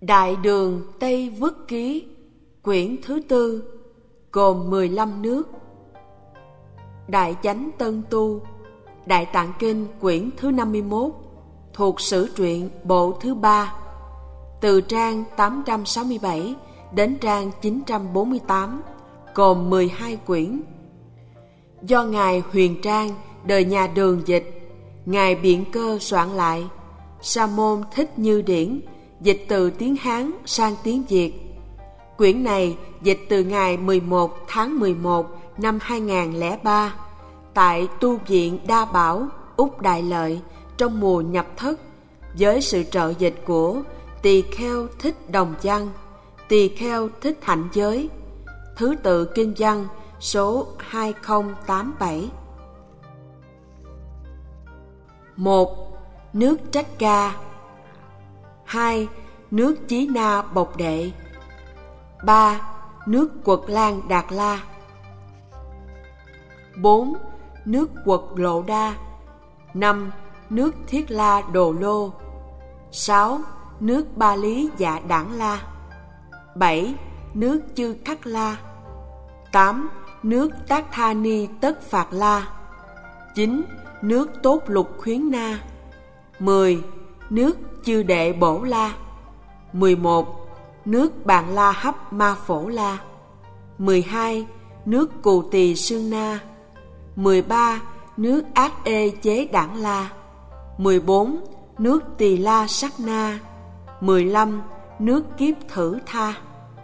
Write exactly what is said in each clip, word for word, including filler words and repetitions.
Đại Đường Tây Vức Ký, quyển thứ tư, gồm mười lăm nước. Đại Chánh Tân Tu, Đại Tạng Kinh quyển thứ năm mươi mốt, thuộc Sử Truyện bộ thứ ba, từ trang tám trăm sáu mươi bảy đến trang chín trăm bốn mươi tám, gồm mười hai quyển. Do Ngài Huyền Trang, đời nhà Đường dịch, Ngài Biện Cơ soạn lại. Sa môn Thích Như Điển dịch từ tiếng Hán sang tiếng Việt. Quyển này dịch từ ngày mười một tháng mười một năm hai nghìn không trăm lẻ ba tại Tu viện Đa Bảo, Úc Đại Lợi trong mùa nhập thất, với sự trợ dịch của Tỳ Kheo Thích Đồng Văn, Tỳ Kheo Thích Hạnh Giới. Thứ tự kinh văn số hai không tám bảy. một. Nước Trách Ca. hai. Nước Chí Na Bộc Đệ. ba. Nước Quật Lan Đạt La. bốn. Nước Quật Lộ Đa. năm. Nước Thiết La Đồ Lô. sáu. Nước Ba Lý Dạ Đản La. bảy. Nước Chư Khắc La. tám. Nước Tác Tha Ni Tất Phạt La. chín. Nước Tốt Lục Khuyến Na. mười. Nước Chư Đệ Bổ La. mười một. Nước Bàn La Hấp Ma Phổ La. mười hai. Nước Cù Tỳ Sương Na. mười ba. Nước Ác Ê Chế Đản La. mười bốn. Nước Tỳ La Sắc Na. mười lăm. Nước Kiếp Thử Tha.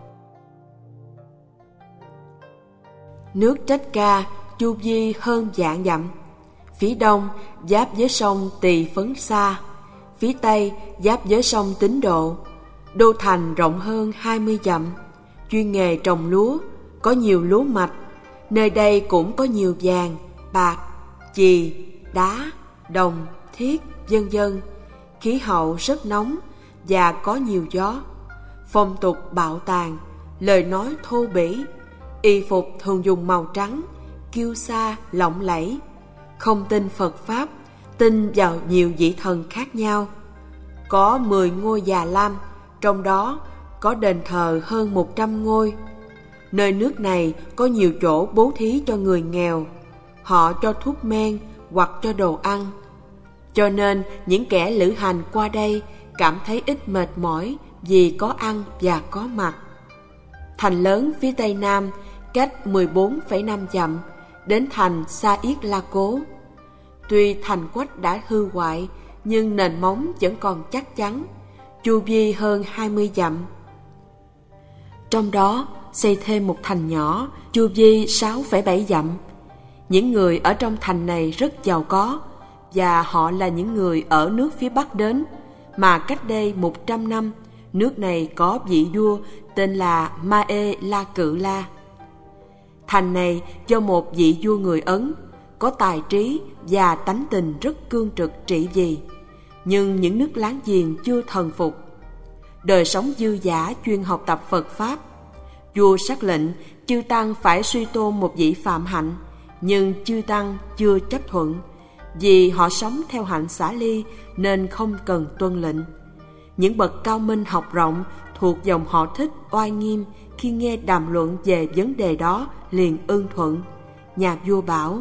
Nước Trách Ca chu vi hơn vạn dặm. Phía đông giáp với sông Tỳ Phấn Sa, phía tây giáp với sông Tín Độ. Đô thành rộng hơn hai mươi dặm, chuyên nghề trồng lúa, có nhiều lúa mạch. Nơi đây cũng có nhiều vàng, bạc, chì, đá, đồng, thiết, vân vân. Khí hậu rất nóng và có nhiều gió. Phong tục bạo tàn, lời nói thô bỉ. Y phục thường dùng màu trắng, kiêu sa, lộng lẫy. Không tin Phật Pháp, tin vào nhiều vị thần khác nhau. Có mười ngôi Già Lam, trong đó có đền thờ hơn một trăm ngôi. Nơi nước này có nhiều chỗ bố thí cho người nghèo. Họ cho thuốc men hoặc cho đồ ăn. Cho nên những kẻ lữ hành qua đây cảm thấy ít mệt mỏi vì có ăn và có mặc. Thành lớn phía tây nam cách mười bốn phẩy năm dặm đến thành Sa Yết La Cố. Tuy thành quách đã hư hoại, nhưng nền móng vẫn còn chắc chắn, chu vi hơn hai mươi dặm. Trong đó xây thêm một thành nhỏ, chu vi sáu phẩy bảy dặm. Những người ở trong thành này rất giàu có, và họ là những người ở nước phía Bắc đến, mà cách đây một trăm năm, nước này có vị vua tên là Ma-e La Cự La. Thành này do một vị vua người Ấn, có tài trí và tánh tình rất cương trực trị vì, nhưng những nước láng giềng chưa thần phục. Đời sống dư dả chuyên học tập Phật Pháp. Vua sắc lệnh chư tăng phải suy tôn một vị phạm hạnh, nhưng chư tăng chưa chấp thuận. Vì họ sống theo hạnh xả ly nên không cần tuân lệnh. Những bậc cao minh học rộng thuộc dòng họ Thích oai nghiêm, khi nghe đàm luận về vấn đề đó liền ưng thuận. Nhà vua bảo: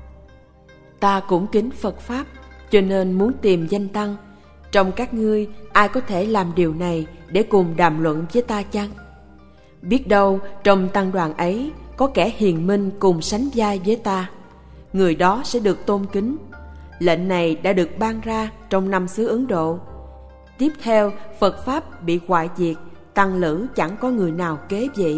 ta cũng kính Phật Pháp, cho nên muốn tìm danh tăng. Trong các ngươi ai có thể làm điều này để cùng đàm luận với ta chăng? Biết đâu trong tăng đoàn ấy có kẻ hiền minh cùng sánh vai với ta, người đó sẽ được tôn kính. Lệnh này đã được ban ra trong năm xứ Ấn Độ. Tiếp theo Phật Pháp bị hoại diệt, tăng lữ chẳng có người nào kế vị.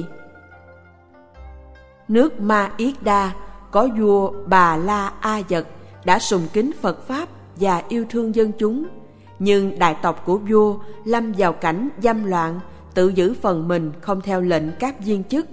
Nước Ma Yết Đa có vua Bà La A Dật đã sùng kính Phật Pháp và yêu thương dân chúng, nhưng đại tộc của vua lâm vào cảnh dâm loạn, tự giữ phần mình không theo lệnh các viên chức.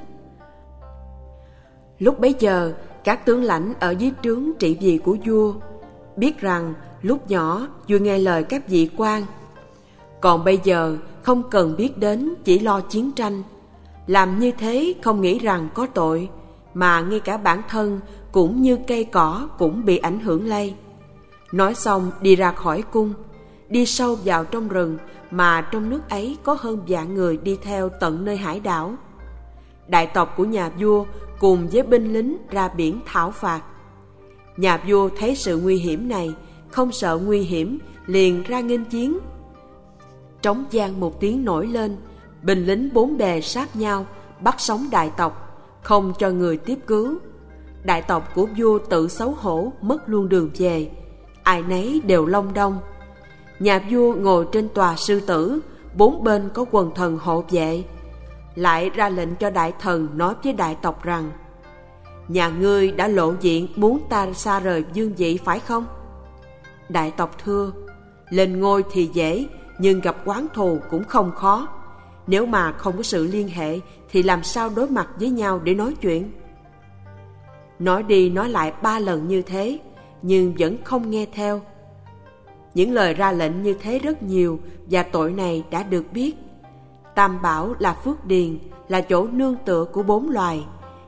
Lúc bấy giờ các tướng lãnh ở dưới trướng trị vì của vua biết rằng lúc nhỏ vua nghe lời các vị quan, còn bây giờ không cần biết đến, chỉ lo chiến tranh. Làm như thế không nghĩ rằng có tội, mà ngay cả bản thân cũng như cây cỏ cũng bị ảnh hưởng lây. Nói xong đi ra khỏi cung, đi sâu vào trong rừng, mà trong nước ấy có hơn vạn người đi theo tận nơi hải đảo. Đại tộc của nhà vua cùng với binh lính ra biển thảo phạt. Nhà vua thấy sự nguy hiểm này, không sợ nguy hiểm, liền ra nghênh chiến. Trống vang một tiếng nổi lên, binh lính bốn bề sát nhau, bắt sống đại tộc, không cho người tiếp cứu. Đại tộc của vua tự xấu hổ, mất luôn đường về, ai nấy đều long đong. Nhà vua ngồi trên tòa sư tử, bốn bên có quần thần hộ vệ, lại ra lệnh cho đại thần nói với đại tộc rằng: nhà ngươi đã lộ diện muốn ta xa rời vương vị phải không? Đại tộc thưa: lên ngôi thì dễ, nhưng gặp oán thù cũng không khó. Nếu mà không có sự liên hệ thì làm sao đối mặt với nhau để nói chuyện? Nói đi nói lại ba lần như thế, nhưng vẫn không nghe theo. Những lời ra lệnh như thế rất nhiều, và tội này đã được biết. Tam Bảo là phước điền, là chỗ nương tựa của bốn loài.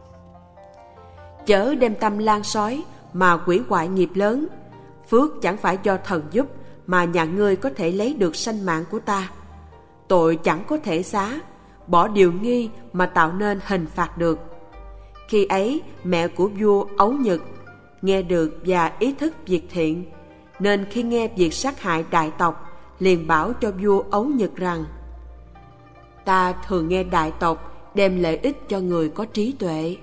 Chớ đem tâm lan sói mà quỷ hoại nghiệp lớn. Phước chẳng phải do thần giúp, mà nhà ngươi có thể lấy được sanh mạng của ta. Tội chẳng có thể xá, bỏ điều nghi mà tạo nên hình phạt được. Khi ấy mẹ của vua Ấu Nhật nghe được và ý thức việc thiện, nên khi nghe việc sát hại đại tộc, liền bảo cho vua Ấu Nhật rằng: ta thường nghe đại tộc đem lợi ích cho người có trí tuệ.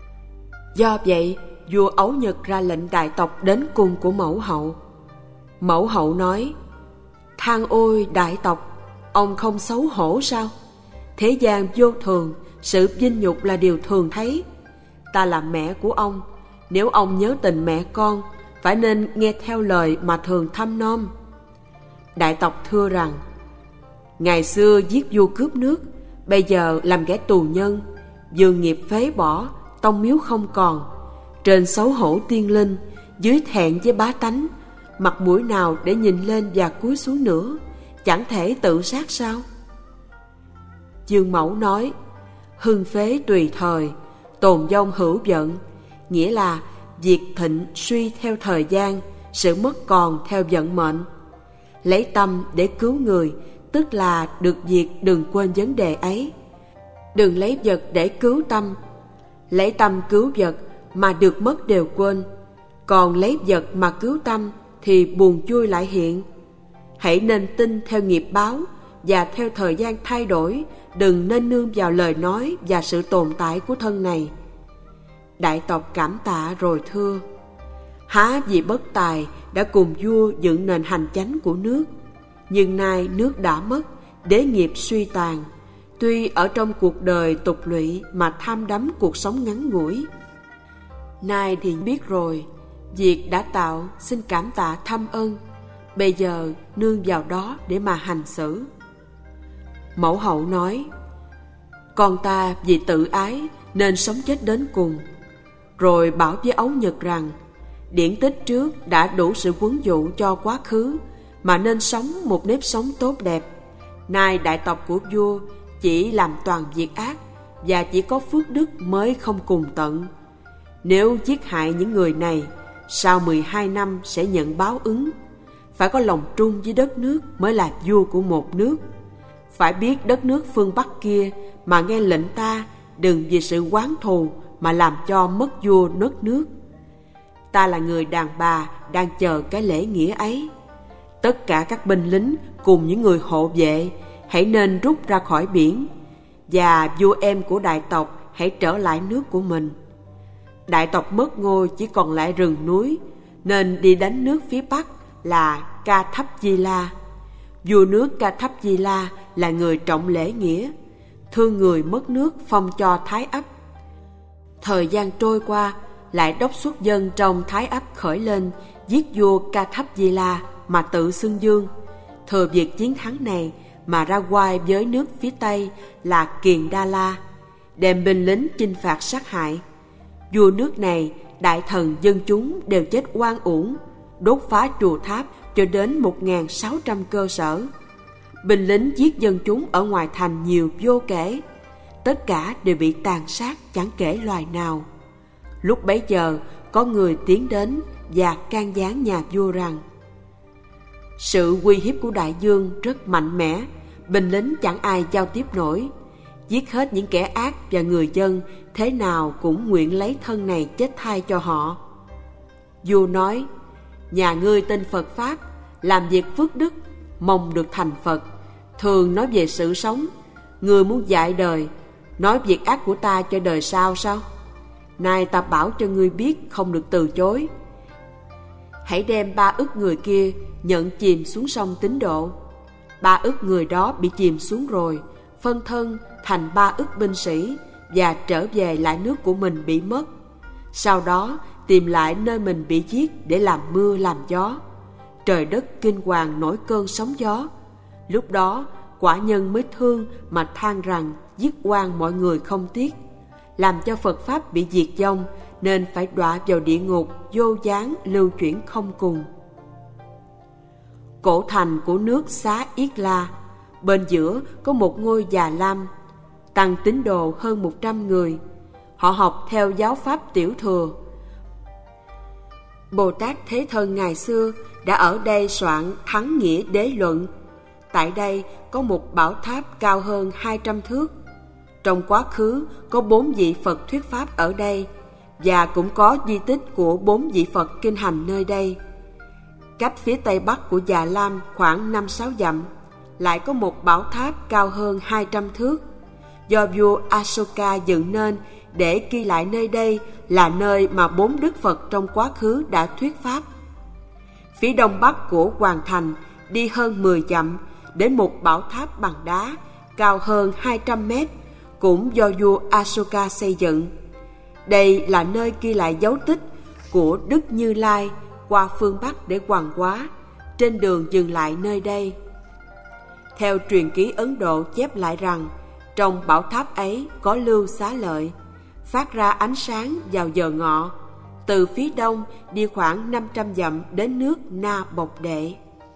Do vậy vua Ấu Nhật ra lệnh đại tộc đến cung của mẫu hậu. Mẫu hậu nói: than ôi đại tộc, ông không xấu hổ sao? Thế gian vô thường, sự vinh nhục là điều thường thấy. Ta là mẹ của ông, nếu ông nhớ tình mẹ con, phải nên nghe theo lời mà thường thăm nom. Đại tộc thưa rằng: ngày xưa giết vua cướp nước, bây giờ làm kẻ tù nhân, dương nghiệp phế bỏ, tông miếu không còn. Trên xấu hổ tiên linh, dưới thẹn với bá tánh, mặt mũi nào để nhìn lên và cúi xuống nữa, chẳng thể tự sát sao? Dương Mẫu nói: hưng phế tùy thời, tồn vong hữu vận, nghĩa là việc thịnh suy theo thời gian, sự mất còn theo vận mệnh. Lấy tâm để cứu người, tức là được việc đừng quên vấn đề ấy. Đừng lấy vật để cứu tâm. Lấy tâm cứu vật mà được mất đều quên, còn lấy vật mà cứu tâm thì buồn vui lại hiện. Hãy nên tin theo nghiệp báo và theo thời gian thay đổi, đừng nên nương vào lời nói và sự tồn tại của thân này. Đại tộc cảm tạ rồi thưa: há vì bất tài đã cùng vua dựng nền hành chánh của nước, nhưng nay nước đã mất, đế nghiệp suy tàn. Tuy ở trong cuộc đời tục lụy mà tham đắm cuộc sống ngắn ngủi, nay thì biết rồi, việc đã tạo xin cảm tạ thâm ân, bây giờ nương vào đó để mà hành xử. Mẫu hậu nói: con ta vì tự ái nên sống chết đến cùng. Rồi bảo với Ấu Nhật rằng điển tích trước đã đủ sự huấn dụ cho quá khứ, mà nên sống một nếp sống tốt đẹp. Nay đại tộc của vua chỉ làm toàn việc ác, và chỉ có phước đức mới không cùng tận. Nếu giết hại những người này, sau mười hai năm sẽ nhận báo ứng. Phải có lòng trung với đất nước mới là vua của một nước. Phải biết đất nước phương Bắc kia mà nghe lệnh ta, đừng vì sự oán thù mà làm cho mất vua mất nước. Ta là người đàn bà đang chờ cái lễ nghĩa ấy. Tất cả các binh lính cùng những người hộ vệ hãy nên rút ra khỏi biển, và vua em của đại tộc hãy trở lại nước của mình. Đại tộc mất ngôi chỉ còn lại rừng núi, nên đi đánh nước phía Bắc là Ca Thấp Di La. Vua nước Ca Thấp Di La là người trọng lễ nghĩa, thương người mất nước phong cho Thái Ấp. Thời gian trôi qua, lại đốc xuất dân trong Thái Ấp khởi lên giết vua Ca Thấp Di La mà tự xưng dương. Thừa việc chiến thắng này mà ra oai với nước phía Tây là Kiền Đa La, đem binh lính chinh phạt sát hại. Vua nước này, đại thần dân chúng đều chết oan uổng, đốt phá chùa tháp cho đến một nghìn sáu trăm cơ sở. Binh lính giết dân chúng ở ngoài thành nhiều vô kể, tất cả đều bị tàn sát chẳng kể loài nào. Lúc bấy giờ có người tiến đến và can gián nhà vua rằng: Sự uy hiếp của đại dương rất mạnh mẽ, binh lính chẳng ai giao tiếp nổi. Giết hết những kẻ ác và người dân thế nào cũng nguyện lấy thân này chết thay cho họ. Vua nói, nhà ngươi tin Phật Pháp, làm việc phước đức, mong được thành Phật, thường nói về sự sống. Ngươi muốn dạy đời, nói việc ác của ta cho đời sau sao? Nay ta bảo cho ngươi biết không được từ chối. Hãy đem ba ức người kia nhận chìm xuống sông Tín Độ. Ba ức người đó bị chìm xuống rồi, phân thân thành ba ức binh sĩ và trở về lại nước của mình bị mất. Sau đó tìm lại nơi mình bị giết để làm mưa làm gió. Trời đất kinh hoàng nổi cơn sóng gió. Lúc đó quả nhân mới thương mà than rằng giết oan mọi người không tiếc, làm cho Phật Pháp bị diệt vong, nên phải đọa vào địa ngục vô gián lưu chuyển không cùng. Cổ thành của nước Xá Yết La, bên giữa có một ngôi già lam, tăng tín đồ hơn một trăm người. Họ học theo giáo pháp Tiểu Thừa. Bồ Tát Thế Thân ngày xưa đã ở đây soạn Thắng Nghĩa Đế Luận. Tại đây có một bảo tháp cao hơn hai trăm thước. Trong quá khứ có bốn vị Phật thuyết pháp ở đây, và cũng có di tích của bốn vị Phật kinh hành nơi đây. Cách phía tây bắc của Già Lam khoảng năm sáu dặm, lại có một bảo tháp cao hơn hai trăm thước, do vua Asoka dựng nên để ghi lại nơi đây là nơi mà bốn đức Phật trong quá khứ đã thuyết pháp. Phía đông bắc của Hoàng Thành đi hơn mười dặm, đến một bảo tháp bằng đá cao hơn hai trăm mét, cũng do vua Asoka xây dựng. Đây là nơi ghi lại dấu tích của Đức Như Lai qua phương Bắc để hoằng hóa, trên đường dừng lại nơi đây. Theo truyền ký Ấn Độ chép lại rằng, trong bảo tháp ấy có lưu xá lợi, phát ra ánh sáng vào giờ ngọ, từ phía đông đi khoảng năm trăm dặm đến nước Na Bộc Đệ.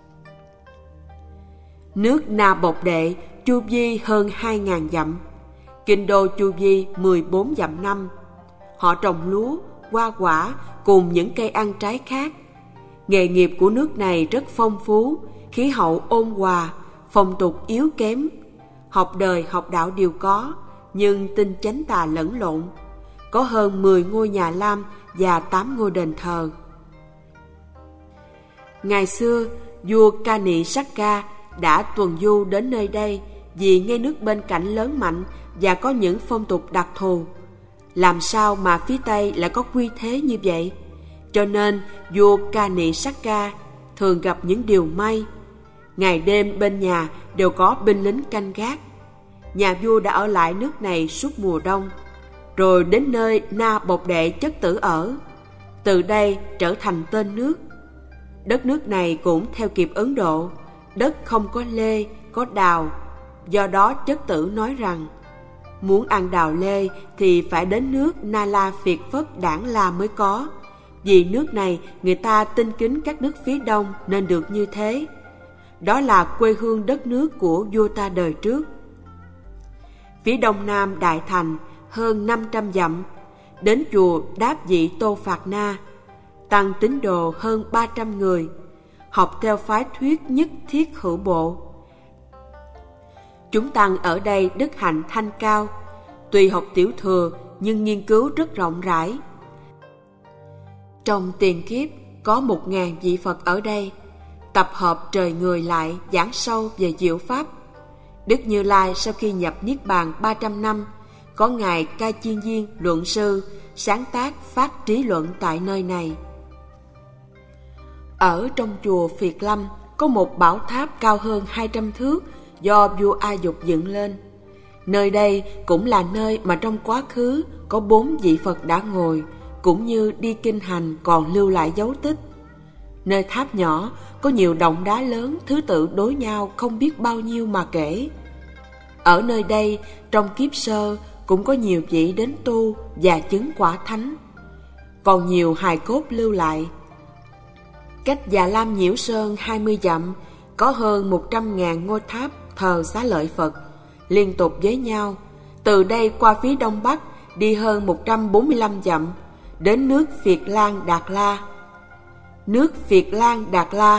Nước Na Bộc Đệ chu vi hơn hai nghìn dặm, kinh đô chu vi mười bốn dặm năm. Họ trồng lúa, hoa quả cùng những cây ăn trái khác. Nghề nghiệp của nước này rất phong phú, khí hậu ôn hòa, phong tục yếu kém. Học đời học đạo đều có, nhưng tin chánh tà lẫn lộn. Có hơn mười ngôi nhà lam và tám ngôi đền thờ. Ngày xưa, vua Kani Sakka đã tuần du đến nơi đây vì nghe nước bên cạnh lớn mạnh và có những phong tục đặc thù. Làm sao mà phía Tây lại có quy thế như vậy? Cho nên vua Kani Sakka thường gặp những điều may. Ngày đêm bên nhà đều có binh lính canh gác. Nhà vua đã ở lại nước này suốt mùa đông, rồi đến nơi Na Bộc Đệ chất tử ở. Từ đây trở thành tên nước. Đất nước này cũng theo kịp Ấn Độ, đất không có lê, có đào. Do đó chất tử nói rằng, muốn ăn đào lê thì phải đến nước Na La Phiệt Phất Đản La mới có. Vì nước này người ta tin kính các nước phía đông nên được như thế. Đó là quê hương đất nước của vua ta đời trước. Phía đông nam Đại Thành hơn năm trăm dặm, đến chùa Đáp Vị Tô Phạt Na, tăng tín đồ hơn ba trăm người, học theo phái thuyết nhất thiết hữu bộ. Chúng tăng ở đây đức hạnh thanh cao, tuy học tiểu thừa nhưng nghiên cứu rất rộng rãi. Trong tiền kiếp có một ngàn vị Phật ở đây, tập hợp trời người lại giảng sâu về diệu pháp. Đức Như Lai sau khi nhập Niết Bàn ba trăm năm, có ngài Ca Chiên Viên luận sư sáng tác phát trí luận tại nơi này. Ở trong chùa Phiệt Lâm có một bảo tháp cao hơn hai trăm thước do vua A Dục dựng lên. Nơi đây cũng là nơi mà trong quá khứ có bốn vị Phật đã ngồi, cũng như đi kinh hành còn lưu lại dấu tích. Nơi tháp nhỏ có nhiều động đá lớn thứ tự đối nhau không biết bao nhiêu mà kể. Ở nơi đây trong kiếp sơ cũng có nhiều vị đến tu và chứng quả thánh. Còn nhiều hài cốt lưu lại. Cách Già Lam Nhiễu Sơn hai mươi dặm có hơn một trăm ngàn ngôi tháp thờ xá lợi Phật liên tục với nhau. Từ đây qua phía đông bắc đi hơn một trăm bốn mươi lăm dặm đến nước Phiệt Lan Đạt La. Nước Phiệt Lan Đạt La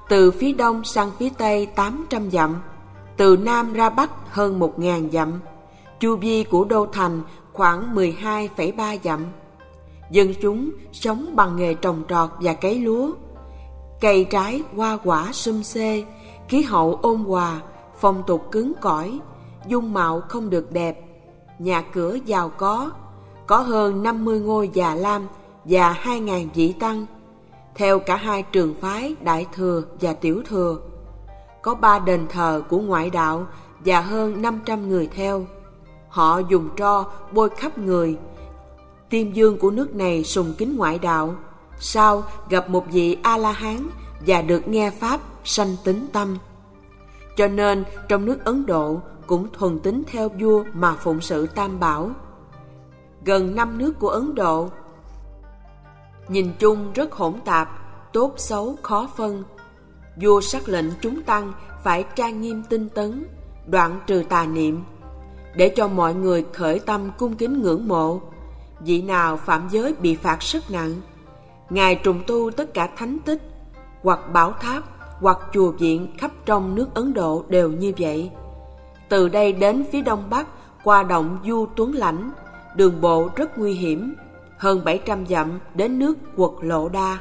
từ phía đông sang phía tây tám trăm dặm, từ nam ra bắc hơn một nghìn dặm. Chu vi của đô thành khoảng mười hai phẩy ba dặm. Dân chúng sống bằng nghề trồng trọt và cấy lúa. Cây trái hoa quả sum xê, khí hậu ôn hòa, phong tục cứng cỏi, dung mạo không được đẹp, nhà cửa giàu có, có hơn năm mươi ngôi già lam và hai nghìn vị tăng, theo cả hai trường phái Đại Thừa và Tiểu Thừa. Có ba đền thờ của ngoại đạo và hơn năm trăm người theo. Họ dùng tro bôi khắp người. Tiên vương của nước này sùng kính ngoại đạo, sau gặp một vị A-la-hán và được nghe pháp sanh tín tâm. Cho nên trong nước Ấn Độ cũng thuần tín theo vua mà phụng sự Tam Bảo. Gần năm nước của Ấn Độ nhìn chung rất hỗn tạp, tốt xấu khó phân. Vua sắc lệnh chúng tăng phải trang nghiêm tinh tấn, đoạn trừ tà niệm, để cho mọi người khởi tâm cung kính ngưỡng mộ. Vị nào phạm giới bị phạt rất nặng. Ngài trùng tu tất cả thánh tích, hoặc bảo tháp, hoặc chùa viện khắp trong nước Ấn Độ đều như vậy. Từ đây đến phía đông bắc, qua động Du Tuấn Lãnh, đường bộ rất nguy hiểm, hơn bảy trăm dặm đến nước Quật Lộ Đa.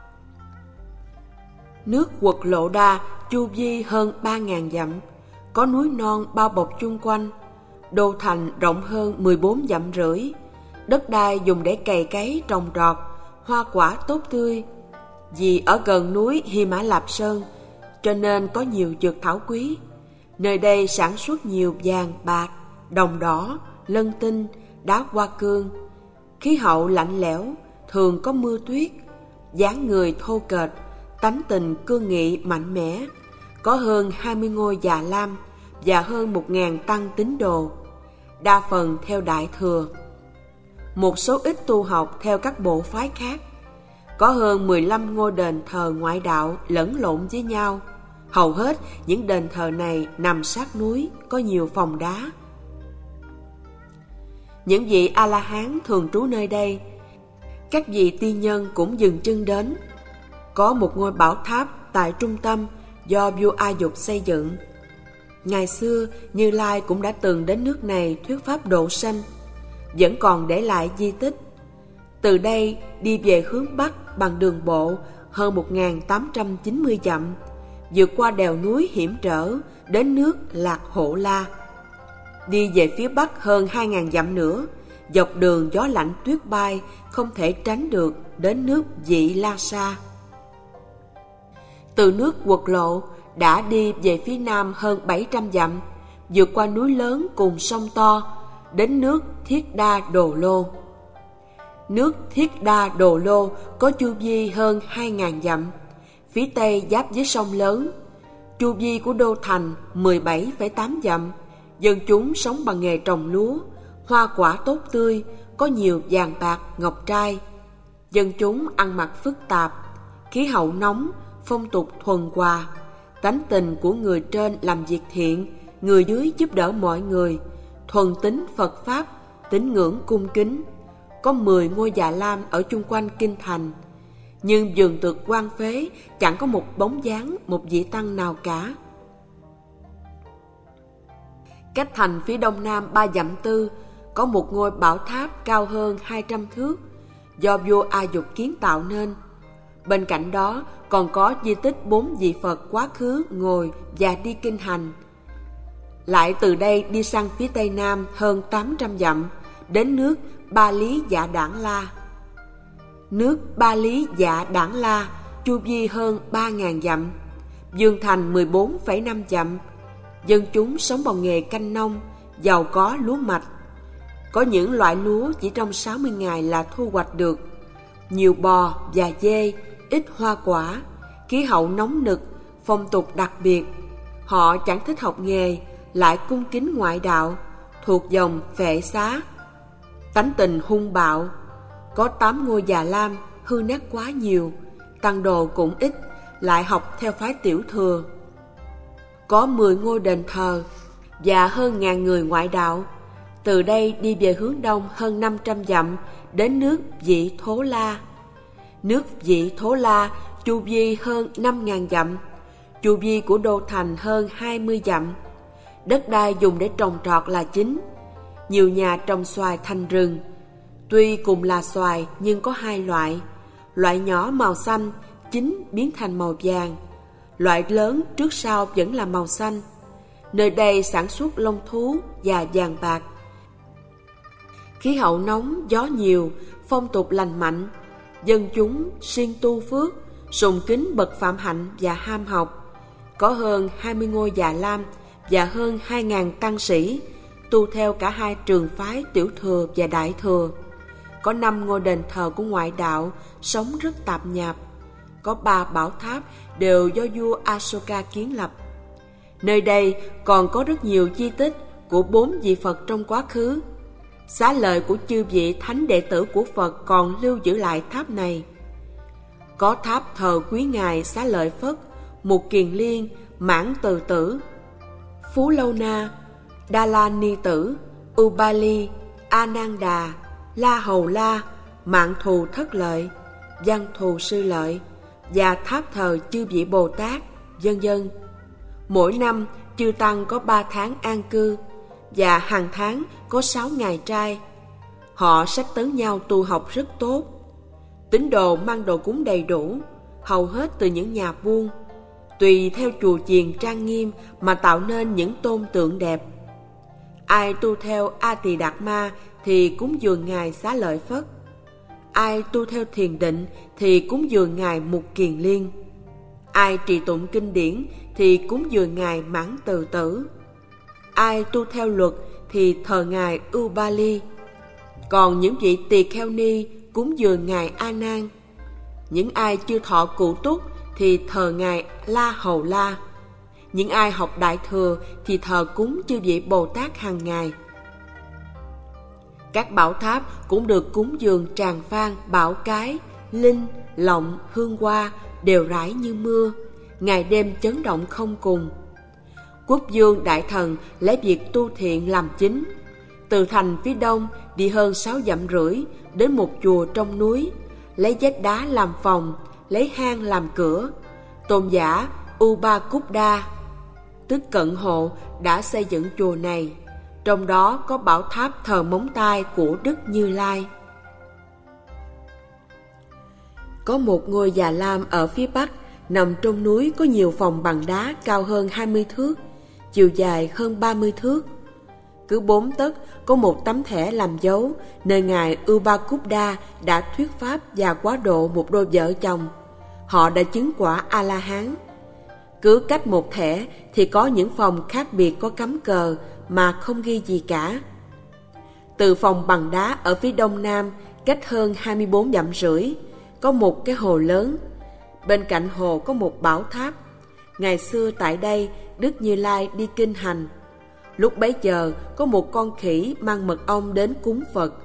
Nước Quật Lộ Đa chu vi hơn ba nghìn dặm, có núi non bao bọc chung quanh. Đô thành rộng hơn mười bốn dặm rưỡi. Đất đai dùng để cày cấy trồng trọt, hoa quả tốt tươi. Vì ở gần núi Hy Mã Lạp Sơn, cho nên có nhiều dược thảo quý. Nơi đây sản xuất nhiều vàng, bạc, đồng đỏ, lân tinh, đá hoa cương. Khí hậu lạnh lẽo, thường có mưa tuyết. Dáng người thô kệch, tánh tình cương nghị mạnh mẽ. Có hơn hai mươi ngôi già lam và hơn một nghìn tăng tín đồ, đa phần theo Đại Thừa. Một số ít tu học theo các bộ phái khác. Có hơn mười lăm ngôi đền thờ ngoại đạo lẫn lộn với nhau. Hầu hết những đền thờ này nằm sát núi, có nhiều phòng đá. Những vị A-la-hán thường trú nơi đây. Các vị tiên nhân cũng dừng chân đến. Có một ngôi bảo tháp tại trung tâm do vua A Dục xây dựng. Ngày xưa, Như Lai cũng đã từng đến nước này thuyết pháp độ sanh, vẫn còn để lại di tích. Từ đây đi về hướng Bắc bằng đường bộ hơn một nghìn tám trăm chín mươi dặm, vượt qua đèo núi hiểm trở đến nước Lạc Hộ La. Đi về phía Bắc hơn hai nghìn dặm nữa, dọc đường gió lạnh tuyết bay không thể tránh được đến nước Vị La Sa. Từ nước Quật Lộ đã đi về phía Nam hơn bảy trăm dặm, vượt qua núi lớn cùng sông to, đến nước Thiết Đa Đồ Lô. Nước Thiết Đa Đồ Lô có chu vi hơn hai nghìn dặm, phía tây giáp với sông lớn. Chu vi của đô thành mười bảy phẩy tám dặm. Dân chúng sống bằng nghề trồng lúa, hoa quả tốt tươi, có nhiều vàng bạc, ngọc trai. Dân chúng ăn mặc phức tạp, khí hậu nóng, phong tục thuần hòa. Tánh tình của người trên làm việc thiện, người dưới giúp đỡ mọi người, thuần tín Phật Pháp, tín ngưỡng cung kính. Có mười ngôi già lam ở chung quanh kinh thành, nhưng vườn tược hoang phế, chẳng có một bóng dáng một vị tăng nào cả. Cách thành phía đông nam ba dặm tư, có một ngôi bảo tháp cao hơn hai trăm thước, do vua A Dục kiến tạo nên. Bên cạnh đó còn có di tích bốn vị Phật quá khứ ngồi và đi kinh hành. Lại từ đây đi sang phía tây nam hơn tám trăm dặm, đến nước Ba Lý Dạ Đản La. Nước Ba Lý Dạ Đản La chu vi hơn ba nghìn dặm, vương thành mười bốn phẩy năm dặm. Dân chúng sống bằng nghề canh nông, giàu có lúa mạch. Có những loại lúa chỉ trong sáu mươi ngày là thu hoạch được. Nhiều bò và dê, ít hoa quả, khí hậu nóng nực, phong tục đặc biệt. Họ chẳng thích học nghề, lại cung kính ngoại đạo, thuộc dòng Phệ Xá. Tánh tình hung bạo. Có tám ngôi già lam, hư nát quá nhiều, tăng đồ cũng ít, lại học theo phái Tiểu Thừa. Có mười ngôi đền thờ và hơn ngàn người ngoại đạo. Từ đây đi về hướng đông hơn năm trăm dặm, đến nước Vị Thố La. Nước Vị Thố La chu vi hơn năm nghìn dặm, chu vi của đô thành hơn hai mươi dặm. Đất đai dùng để trồng trọt là chính. Nhiều nhà trồng xoài thành rừng. Tuy cùng là xoài nhưng có hai loại. Loại nhỏ màu xanh, chín biến thành màu vàng. Loại lớn trước sau vẫn là màu xanh. Nơi đây sản xuất lông thú và vàng bạc. Khí hậu nóng, gió nhiều, phong tục lành mạnh. Dân chúng siêng tu phước, sùng kính bậc phạm hạnh và ham học. Có hơn hai mươi ngôi già lam và hơn hai nghìn tăng sĩ tu theo cả hai trường phái tiểu thừa và đại thừa. Có năm ngôi đền thờ của ngoại đạo sống rất tạp nhạp. Có ba bảo tháp đều do vua Asoka kiến lập. Nơi đây còn có rất nhiều di tích của bốn vị Phật trong quá khứ. Xá lợi của chư vị thánh đệ tử của Phật còn lưu giữ lại tháp này. Có tháp thờ quý ngài Xá Lợi Phất, Mục Kiền Liên, Mãn Từ Tử, Phú Lâu Na, Đa La Ni Tử, Ubali, A Nan Đà, La Hầu La, Mạng Thù Thất Lợi, Văn Thù Sư Lợi và tháp thờ chư vị Bồ Tát, vân vân. Mỗi năm chư tăng có ba tháng an cư và hàng tháng có sáu ngày trai. Họ sách tấn nhau tu học rất tốt. Tín đồ mang đồ cúng đầy đủ, hầu hết từ những nhà buôn. Tùy theo chùa chiền trang nghiêm mà tạo nên những tôn tượng đẹp. Ai tu theo A Tỳ Đạt Ma thì cúng dường ngài Xá Lợi Phất. Ai tu theo thiền định thì cúng dường ngài Mục Kiền Liên. Ai trì tụng kinh điển thì cúng dường ngài Mãn Từ Tử. Ai tu theo luật thì thờ ngài Ubali. Còn những vị tỳ kheo ni cúng dường ngài A Nan. Những ai chưa thọ cụ túc thì thờ ngài La Hầu La. Những ai học đại thừa thì thờ cúng chư vị Bồ Tát hàng ngày. Các bảo tháp cũng được cúng dường tràng phan, bảo cái, linh, lọng, hương hoa đều rải như mưa, ngày đêm chấn động không cùng. Quốc vương đại thần lấy việc tu thiện làm chính. Từ thành phía đông đi hơn sáu dặm rưỡi đến một chùa trong núi, lấy vách đá làm phòng, lấy hang làm cửa. Tôn giả Upakupda, tức Cận Hộ, đã xây dựng chùa này. Trong đó có bảo tháp thờ móng tay của Đức Như Lai. Có một ngôi già lam ở phía bắc, nằm trong núi, có nhiều phòng bằng đá cao hơn hai mươi thước, chiều dài hơn ba mươi thước. Cứ bốn tấc có một tấm thẻ làm dấu, nơi ngài Upakupda đã thuyết pháp và quá độ một đôi vợ chồng. Họ đã chứng quả A-la-hán. Cứ cách một thẻ thì có những phòng khác biệt có cắm cờ mà không ghi gì cả. Từ phòng bằng đá ở phía đông nam, cách hơn hai mươi bốn dặm rưỡi, có một cái hồ lớn. Bên cạnh hồ có một bảo tháp. Ngày xưa tại đây, Đức Như Lai đi kinh hành. Lúc bấy giờ có một con khỉ mang mật ong đến cúng Phật.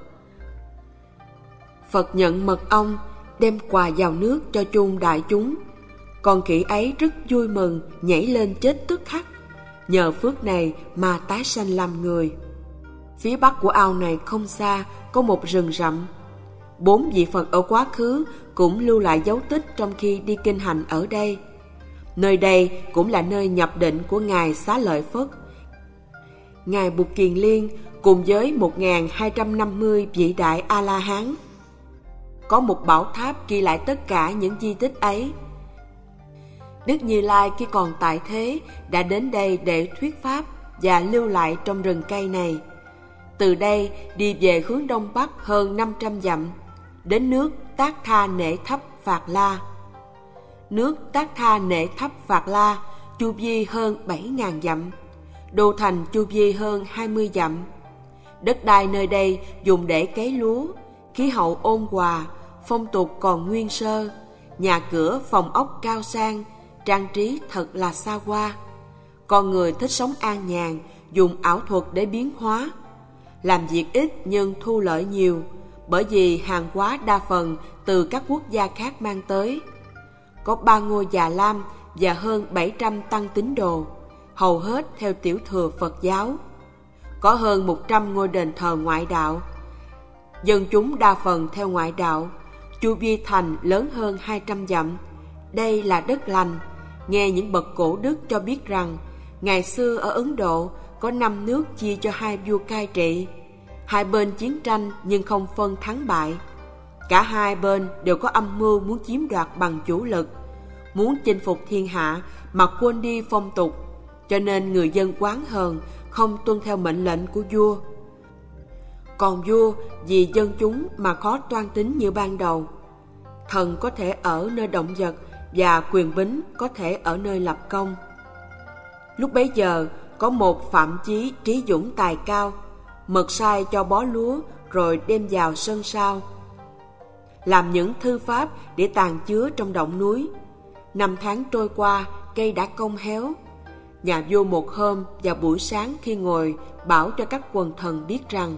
Phật nhận mật ong, đem quà vào nước cho chung đại chúng. Con khỉ ấy rất vui mừng, nhảy lên chết tức khắc. Nhờ phước này mà tái sanh làm người. Phía bắc của ao này không xa có một rừng rậm. Bốn vị Phật ở quá khứ cũng lưu lại dấu tích trong khi đi kinh hành ở đây. Nơi đây cũng là nơi nhập định của ngài Xá Lợi Phất, ngài Mục Kiền Liên cùng với một nghìn hai trăm năm mươi vị đại A-la-hán. Có một bảo tháp ghi lại tất cả những di tích ấy. Đức Như Lai khi còn tại thế đã đến đây để thuyết pháp và lưu lại trong rừng cây này. Từ đây đi về hướng đông bắc hơn năm trăm dặm, đến nước Tác Tha Nể Thấp Phạt La. Nước Tác Tha Nể Thấp Phạt La chu vi hơn bảy nghìn dặm, đô thành chu vi hơn hai mươi dặm. Đất đai nơi đây dùng để cấy lúa, khí hậu ôn hòa, phong tục còn nguyên sơ, nhà cửa phòng ốc cao sang, trang trí thật là xa hoa. Con người thích sống an nhàn, dùng ảo thuật để biến hóa. Làm việc ít nhưng thu lợi nhiều, bởi vì hàng hóa đa phần từ các quốc gia khác mang tới. Có ba ngôi già lam và hơn bảy trăm tăng tín đồ, hầu hết theo tiểu thừa Phật giáo. Có hơn một trăm ngôi đền thờ ngoại đạo. Dân chúng đa phần theo ngoại đạo. Chu vi thành lớn hơn hai trăm dặm. Đây là đất lành. nghe những bậc cổ đức cho biết rằng ngày xưa ở Ấn Độ có năm nước chia cho hai vua cai trị. Hai bên chiến tranh nhưng không phân thắng bại. Cả hai bên đều có âm mưu muốn chiếm đoạt bằng chủ lực, muốn chinh phục thiên hạ mà quên đi phong tục, cho nên người dân oán hờn, không tuân theo mệnh lệnh của vua. Còn vua vì dân chúng mà khó toan tính như ban đầu. Thần có thể ở nơi động vật và quyền bính có thể ở nơi lập công. Lúc bấy giờ có một phạm chí trí dũng tài cao, mật sai cho bó lúa rồi đem vào sân sau, làm những thư pháp để tàn chứa trong động núi. Năm tháng trôi qua, cây đã cong héo. Nhà vua một hôm vào buổi sáng khi ngồi bảo cho các quần thần biết rằng: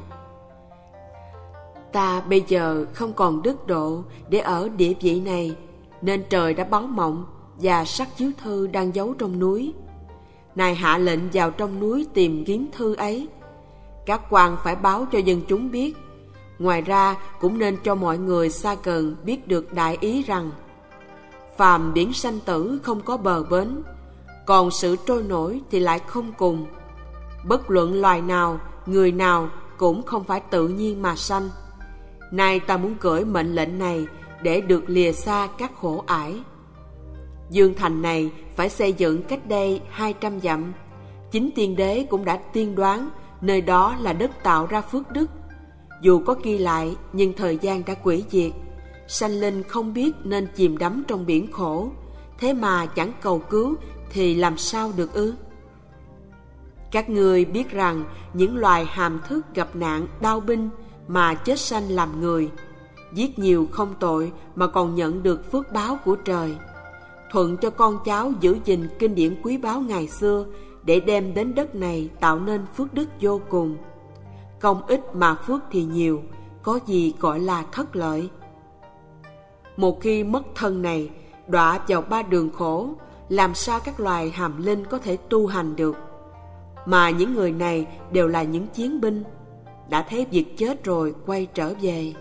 ta bây giờ không còn đức độ để ở địa vị này, nên trời đã báo mộng và sắc chiếu thư đang giấu trong núi. Này hạ lệnh vào trong núi tìm kiếm thư ấy. Các quan phải báo cho dân chúng biết. Ngoài ra cũng nên cho mọi người xa gần biết được đại ý rằng phàm biển sanh tử không có bờ bến, còn sự trôi nổi thì lại không cùng. Bất luận loài nào, người nào cũng không phải tự nhiên mà sanh. Nay ta muốn gửi mệnh lệnh này để được lìa xa các khổ ải. Dương thành này phải xây dựng cách đây hai trăm dặm. Chính tiên đế cũng đã tiên đoán nơi đó là đất tạo ra phước đức. Dù có ghi lại nhưng thời gian đã quỷ diệt. Sanh linh không biết nên chìm đắm trong biển khổ, thế mà chẳng cầu cứu thì làm sao được ư? Các ngươi biết rằng những loài hàm thức gặp nạn đau binh mà chết sanh làm người, giết nhiều không tội mà còn nhận được phước báo của trời, thuận cho con cháu giữ gìn kinh điển quý báu ngày xưa để đem đến đất này tạo nên phước đức vô cùng. Công ít mà phước thì nhiều, có gì gọi là thất lợi. Một khi mất thân này, đọa vào ba đường khổ, làm sao các loài hàm linh có thể tu hành được? Mà những người này đều là những chiến binh, đã thấy việc chết rồi quay trở về.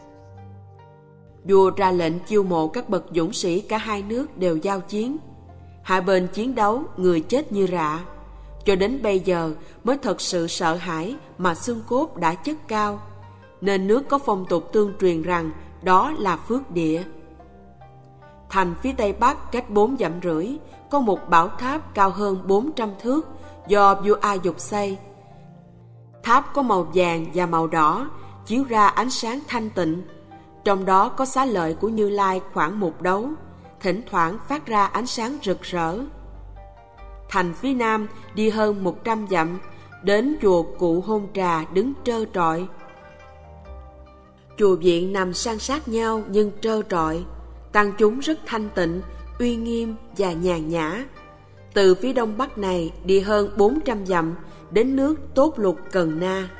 Vua ra lệnh chiêu mộ các bậc dũng sĩ cả hai nước đều giao chiến. Hai bên chiến đấu, người chết như rạ. Cho đến bây giờ mới thật sự sợ hãi mà xương cốt đã chất cao, nên nước có phong tục tương truyền rằng đó là phước địa. Thành phía tây bắc cách bốn dặm rưỡi có một bảo tháp cao hơn bốn trăm thước do vua A Dục xây. Tháp có màu vàng và màu đỏ, chiếu ra ánh sáng thanh tịnh. Trong đó có xá lợi của Như Lai khoảng một đấu, thỉnh thoảng phát ra ánh sáng rực rỡ. Thành phía nam đi hơn một trăm dặm, đến chùa Cụ Hôn Trà đứng trơ trọi. Chùa viện nằm san sát nhau nhưng trơ trọi, tăng chúng rất thanh tịnh, uy nghiêm và nhàn nhã. Từ phía đông bắc này đi hơn bốn trăm dặm đến nước Tốt Lục Cần Na.